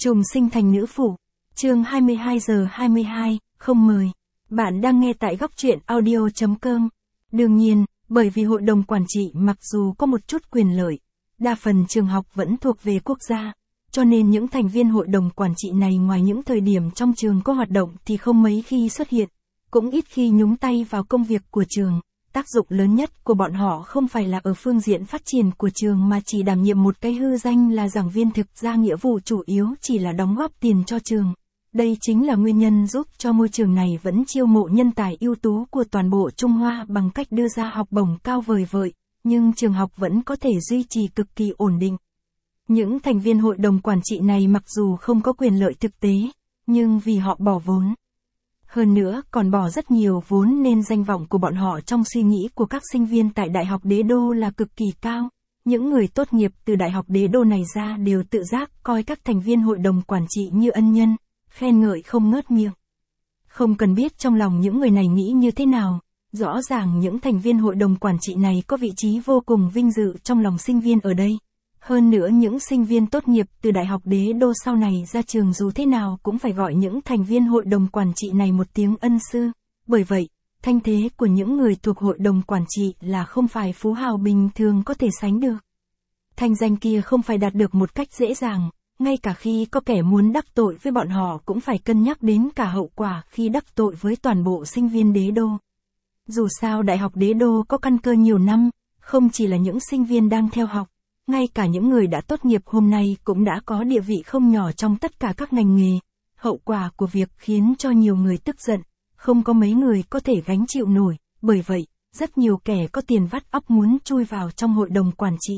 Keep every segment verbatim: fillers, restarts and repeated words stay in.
Trùng sinh thành nữ phụ. Chương hai mươi hai giờ hai mươi hai, không mời. Bạn đang nghe tại góc truyện audio chấm com. Đương nhiên, bởi vì hội đồng quản trị mặc dù có một chút quyền lợi, đa phần trường học vẫn thuộc về quốc gia, cho nên những thành viên hội đồng quản trị này ngoài những thời điểm trong trường có hoạt động thì không mấy khi xuất hiện, cũng ít khi nhúng tay vào công việc của trường. Tác dụng lớn nhất của bọn họ không phải là ở phương diện phát triển của trường mà chỉ đảm nhiệm một cái hư danh là giảng viên, thực ra nghĩa vụ chủ yếu chỉ là đóng góp tiền cho trường. Đây chính là nguyên nhân giúp cho môi trường này vẫn chiêu mộ nhân tài ưu tú của toàn bộ Trung Hoa bằng cách đưa ra học bổng cao vời vợi, nhưng trường học vẫn có thể duy trì cực kỳ ổn định. Những thành viên hội đồng quản trị này mặc dù không có quyền lợi thực tế, nhưng vì họ bỏ vốn, hơn nữa còn bỏ rất nhiều vốn nên danh vọng của bọn họ trong suy nghĩ của các sinh viên tại Đại học Đế Đô là cực kỳ cao. Những người tốt nghiệp từ Đại học Đế Đô này ra đều tự giác coi các thành viên hội đồng quản trị như ân nhân, khen ngợi không ngớt miệng. Không cần biết trong lòng những người này nghĩ như thế nào, rõ ràng những thành viên hội đồng quản trị này có vị trí vô cùng vinh dự trong lòng sinh viên ở đây. Hơn nữa những sinh viên tốt nghiệp từ Đại học Đế Đô sau này ra trường dù thế nào cũng phải gọi những thành viên hội đồng quản trị này một tiếng ân sư. Bởi vậy, thanh thế của những người thuộc hội đồng quản trị là không phải phú hào bình thường có thể sánh được. Thanh danh kia không phải đạt được một cách dễ dàng, ngay cả khi có kẻ muốn đắc tội với bọn họ cũng phải cân nhắc đến cả hậu quả khi đắc tội với toàn bộ sinh viên Đế Đô. Dù sao Đại học Đế Đô có căn cơ nhiều năm, không chỉ là những sinh viên đang theo học, ngay cả những người đã tốt nghiệp hôm nay cũng đã có địa vị không nhỏ trong tất cả các ngành nghề. Hậu quả của việc khiến cho nhiều người tức giận, không có mấy người có thể gánh chịu nổi, bởi vậy, rất nhiều kẻ có tiền vắt óc muốn chui vào trong hội đồng quản trị.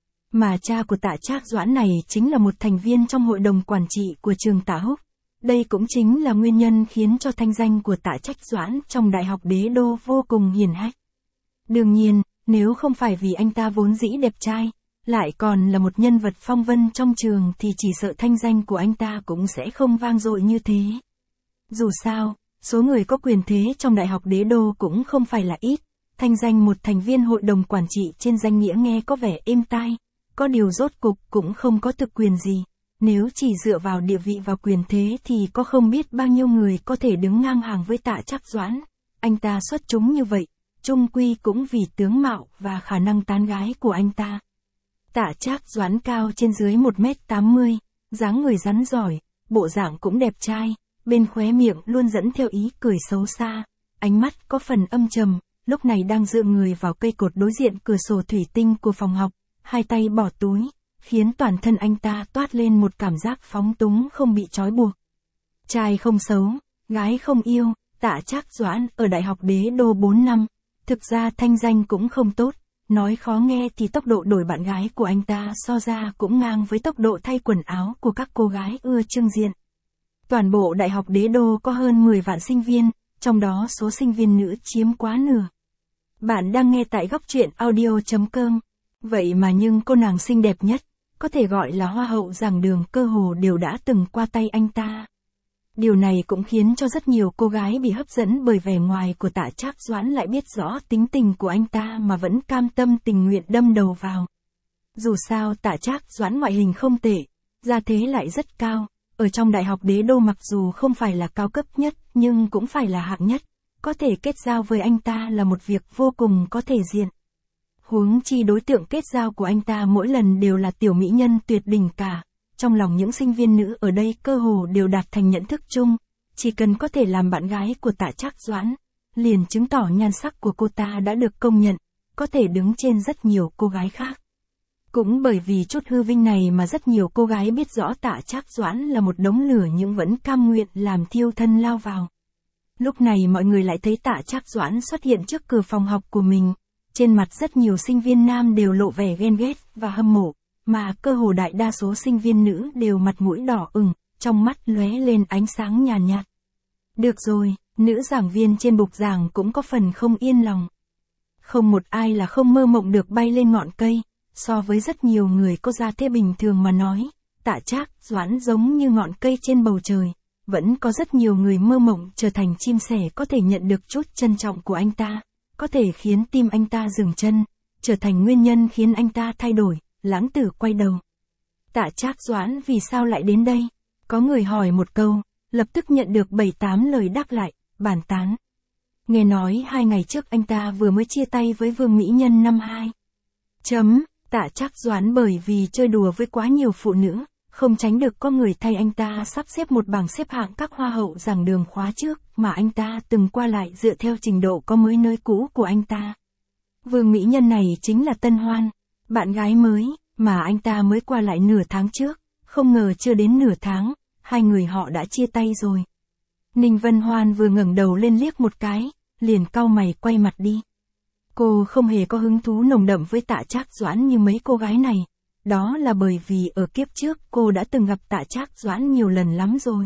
Mà cha của Tạ Trác Doãn này chính là một thành viên trong hội đồng quản trị của trường Tạ Húc. Đây cũng chính là nguyên nhân khiến cho thanh danh của Tạ Trác Doãn trong Đại học Đế Đô vô cùng hiển hách. Đương nhiên, nếu không phải vì anh ta vốn dĩ đẹp trai, lại còn là một nhân vật phong vân trong trường thì chỉ sợ thanh danh của anh ta cũng sẽ không vang dội như thế. Dù sao, số người có quyền thế trong Đại học Đế Đô cũng không phải là ít, thanh danh một thành viên hội đồng quản trị trên danh nghĩa nghe có vẻ êm tai, có điều rốt cục cũng không có thực quyền gì. Nếu chỉ dựa vào địa vị và quyền thế thì có không biết bao nhiêu người có thể đứng ngang hàng với Tạ Trác Doãn. Anh ta xuất chúng như vậy, chung quy cũng vì tướng mạo và khả năng tán gái của anh ta. Tạ Trác Doãn cao trên dưới một mét tám mươi, dáng người rắn giỏi, bộ dạng cũng đẹp trai, bên khóe miệng luôn dẫn theo ý cười xấu xa, ánh mắt có phần âm trầm, lúc này đang dựa người vào cây cột đối diện cửa sổ thủy tinh của phòng học, hai tay bỏ túi, khiến toàn thân anh ta toát lên một cảm giác phóng túng không bị trói buộc. Trai không xấu, gái không yêu, Tạ Trác Doãn ở Đại học Đế Đô bốn năm, thực ra thanh danh cũng không tốt. Nói khó nghe thì tốc độ đổi bạn gái của anh ta so ra cũng ngang với tốc độ thay quần áo của các cô gái ưa trưng diện. Toàn bộ Đại học Đế Đô có hơn mười vạn sinh viên, trong đó số sinh viên nữ chiếm quá nửa. Bạn đang nghe tại góc truyện audio chấm com. Vậy mà nhưng cô nàng xinh đẹp nhất, có thể gọi là hoa hậu giảng đường cơ hồ đều đã từng qua tay anh ta. Điều này cũng khiến cho rất nhiều cô gái bị hấp dẫn bởi vẻ ngoài của Tạ Trác Doãn, lại biết rõ tính tình của anh ta mà vẫn cam tâm tình nguyện đâm đầu vào. Dù sao Tạ Trác Doãn ngoại hình không tệ, gia thế lại rất cao, ở trong Đại học Đế Đô mặc dù không phải là cao cấp nhất nhưng cũng phải là hạng nhất, có thể kết giao với anh ta là một việc vô cùng có thể diện. Huống chi đối tượng kết giao của anh ta mỗi lần đều là tiểu mỹ nhân tuyệt đỉnh cả. Trong lòng những sinh viên nữ ở đây cơ hồ đều đạt thành nhận thức chung, chỉ cần có thể làm bạn gái của Tạ Trác Doãn, liền chứng tỏ nhan sắc của cô ta đã được công nhận, có thể đứng trên rất nhiều cô gái khác. Cũng bởi vì chút hư vinh này mà rất nhiều cô gái biết rõ Tạ Trác Doãn là một đống lửa nhưng vẫn cam nguyện làm thiêu thân lao vào. Lúc này mọi người lại thấy Tạ Trác Doãn xuất hiện trước cửa phòng học của mình, trên mặt rất nhiều sinh viên nam đều lộ vẻ ghen ghét và hâm mộ. Mà cơ hồ đại đa số sinh viên nữ đều mặt mũi đỏ ửng, trong mắt lóe lên ánh sáng nhàn nhạt, nhạt. Được rồi, nữ giảng viên trên bục giảng cũng có phần không yên lòng. Không một ai là không mơ mộng được bay lên ngọn cây, so với rất nhiều người có gia thế bình thường mà nói, Tạ Trác Doãn giống như ngọn cây trên bầu trời, vẫn có rất nhiều người mơ mộng trở thành chim sẻ có thể nhận được chút trân trọng của anh ta, có thể khiến tim anh ta dừng chân, trở thành nguyên nhân khiến anh ta thay đổi. Lãng tử quay đầu. Tạ Trác Doãn vì sao lại đến đây? Có người hỏi một câu, lập tức nhận được bảy tám lời đáp lại, bàn tán. Nghe nói hai ngày trước anh ta vừa mới chia tay với Vương Mỹ Nhân năm hai. Chấm, Tạ Trác Doãn bởi vì chơi đùa với quá nhiều phụ nữ, không tránh được có người thay anh ta sắp xếp một bảng xếp hạng các hoa hậu giảng đường khóa trước mà anh ta từng qua lại dựa theo trình độ có mới nơi cũ của anh ta. Vương Mỹ Nhân này chính là Tân Hoan, bạn gái mới, mà anh ta mới qua lại nửa tháng trước, không ngờ chưa đến nửa tháng, hai người họ đã chia tay rồi. Ninh Vân Hoan vừa ngẩng đầu lên liếc một cái, liền cau mày quay mặt đi. Cô không hề có hứng thú nồng đậm với Tạ Trác Doãn như mấy cô gái này. Đó là bởi vì ở kiếp trước cô đã từng gặp Tạ Trác Doãn nhiều lần lắm rồi.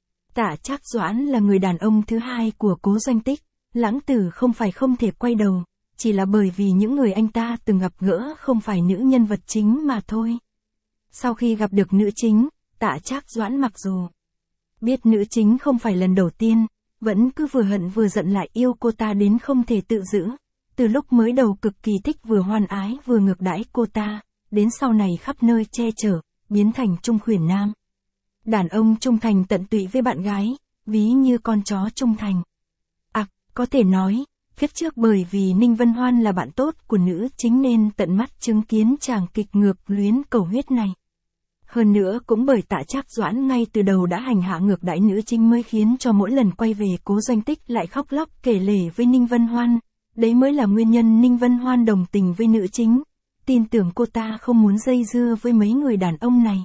Tạ Trác Doãn là người đàn ông thứ hai của Cố Doanh Tích, Lãng Tử không phải không thể quay đầu, chỉ là bởi vì những người anh ta từng gặp gỡ không phải nữ nhân vật chính mà thôi. Sau khi gặp được nữ chính, Tạ Trác Doãn mặc dù biết nữ chính không phải lần đầu tiên, vẫn cứ vừa hận vừa giận lại yêu cô ta đến không thể tự giữ. Từ lúc mới đầu cực kỳ thích vừa hoan ái vừa ngược đãi cô ta, đến sau này khắp nơi che chở, biến thành trung khuyển nam. Đàn ông trung thành tận tụy với bạn gái, ví như con chó trung thành. À, có thể nói, kiếp trước bởi vì Ninh Vân Hoan là bạn tốt của nữ chính nên tận mắt chứng kiến chàng kịch ngược luyến cầu huyết này. Hơn nữa cũng bởi Tạ Trác Doãn ngay từ đầu đã hành hạ ngược đãi nữ chính mới khiến cho mỗi lần quay về Cố Doanh Tích lại khóc lóc kể lể với Ninh Vân Hoan. Đấy mới là nguyên nhân Ninh Vân Hoan đồng tình với nữ chính, tin tưởng cô ta không muốn dây dưa với mấy người đàn ông này.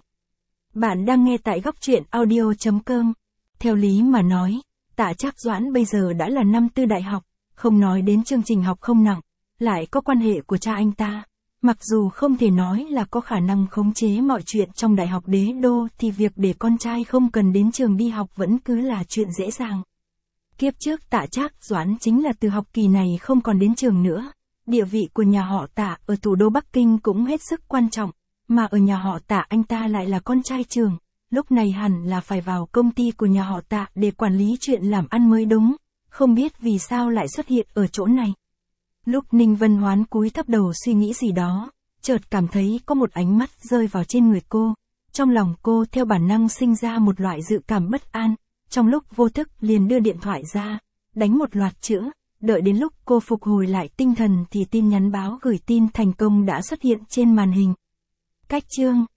Bạn đang nghe tại góc truyện audio chấm com. Theo lý mà nói, Tạ Trác Doãn bây giờ đã là năm tư đại học, không nói đến chương trình học không nặng, lại có quan hệ của cha anh ta. Mặc dù không thể nói là có khả năng khống chế mọi chuyện trong đại học đế đô thì việc để con trai không cần đến trường đi học vẫn cứ là chuyện dễ dàng. Kiếp trước Tạ Trác Doãn chính là từ học kỳ này không còn đến trường nữa. Địa vị của nhà họ Tạ ở thủ đô Bắc Kinh cũng hết sức quan trọng, mà ở nhà họ Tạ anh ta lại là con trai trưởng, lúc này hẳn là phải vào công ty của nhà họ Tạ để quản lý chuyện làm ăn mới đúng, không biết vì sao lại xuất hiện ở chỗ này. Lúc Ninh Vân Hoán cúi thấp đầu suy nghĩ gì đó, chợt cảm thấy có một ánh mắt rơi vào trên người cô, trong lòng cô theo bản năng sinh ra một loại dự cảm bất an, trong lúc vô thức liền đưa điện thoại ra, đánh một loạt chữ. Đợi đến lúc cô phục hồi lại tinh thần thì tin nhắn báo gửi tin thành công đã xuất hiện trên màn hình. Cách chương